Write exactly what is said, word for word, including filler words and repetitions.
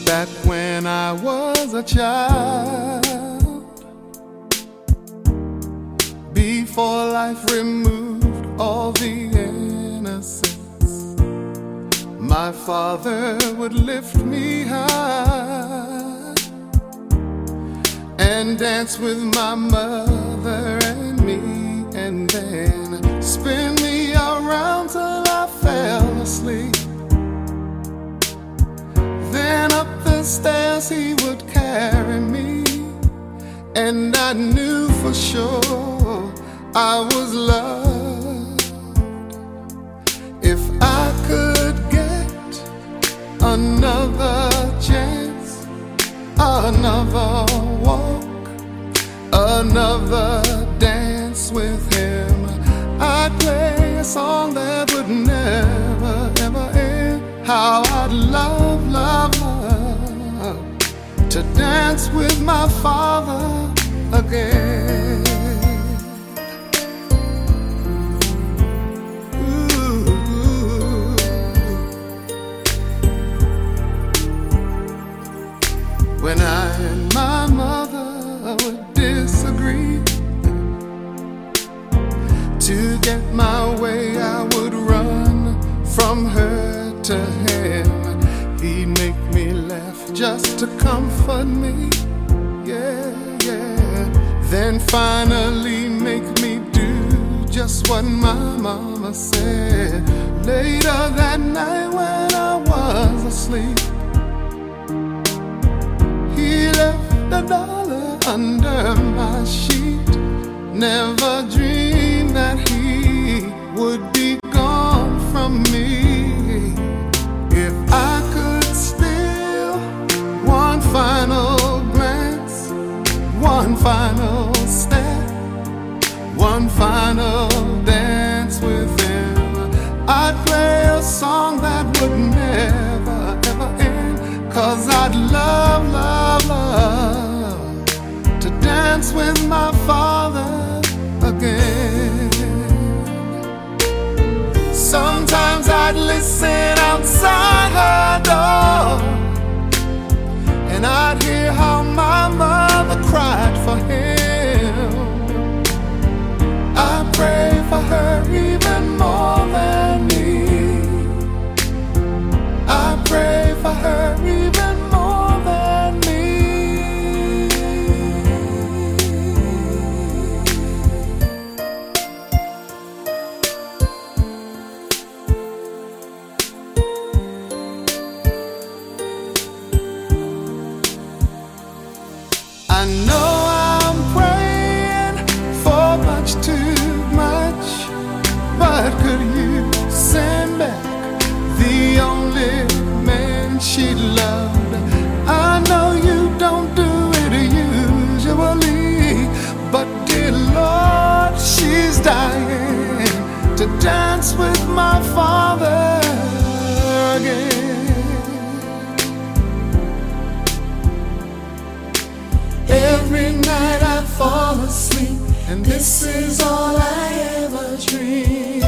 Back when I was a child, before life removed all the innocence, my father would lift me high and dance with my mother and me, and then spin me around till I fell asleep. Then up the stairs he would carry me, and I knew for sure I was loved. If I could get another chance, another walk, another dance with him, I'd play a song that would never, ever end. How I'd love, love, love to dance with my father again. Ooh. When I and my mother would disagree, to get my way I would run from her to him. He'd make me laugh just to comfort me, yeah, yeah. Then finally make me do just what my mama said. Later that night when I was asleep, he left a dollar under my sheet. Never dreamed that he would be gone from me. If I could steal one final glance, one final step, one final dance with him, I'd play a song that would never, ever end. 'Cause I'd love, love, love to dance with my father again. Sometimes I'd listen outside her door, and I'd hear how my mother cried for him. I pray for her even more than me. I pray for her even more than me. I know I'm praying for much too much, but could you send back the only man she loved? I know you don't do it usually, but dear Lord, she's dying to dance with my father again. Every night I fall asleep, and this is all I ever dream.